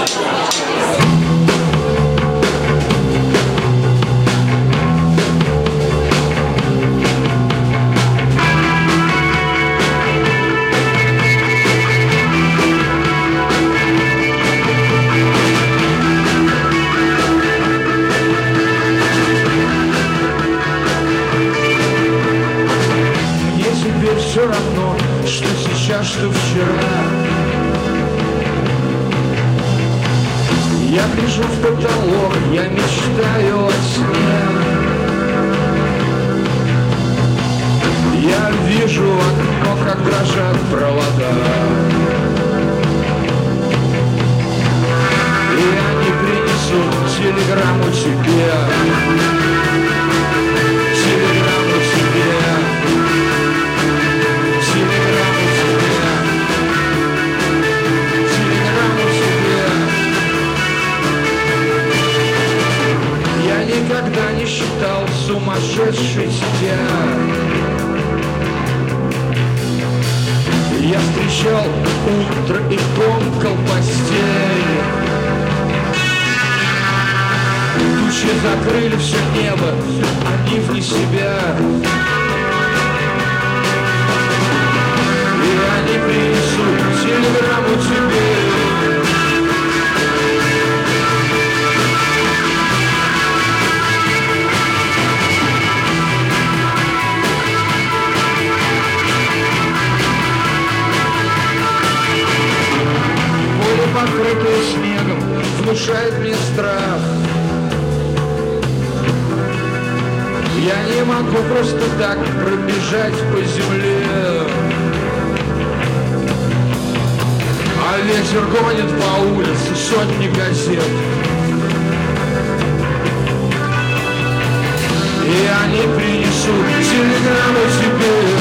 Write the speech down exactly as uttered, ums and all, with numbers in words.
Все равно, что сейчас, что вчера. Я гляжу в потолок, я мечтаю о сне. Я вижу окно, как дрожат провода, и они принесут телеграмму тебе. Телеграмму тебе. Никогда не считал сумасшедший тебя. Я встречал утро и комкал постель. Тучи закрыли все небо, они вне себя. И они принесут телеграмму тебе. Покрытые снегом, внушает мне страх. Я не могу просто так пробежать по земле. А ветер гонит по улице сотни газет. И они принесут телеграмму тебе.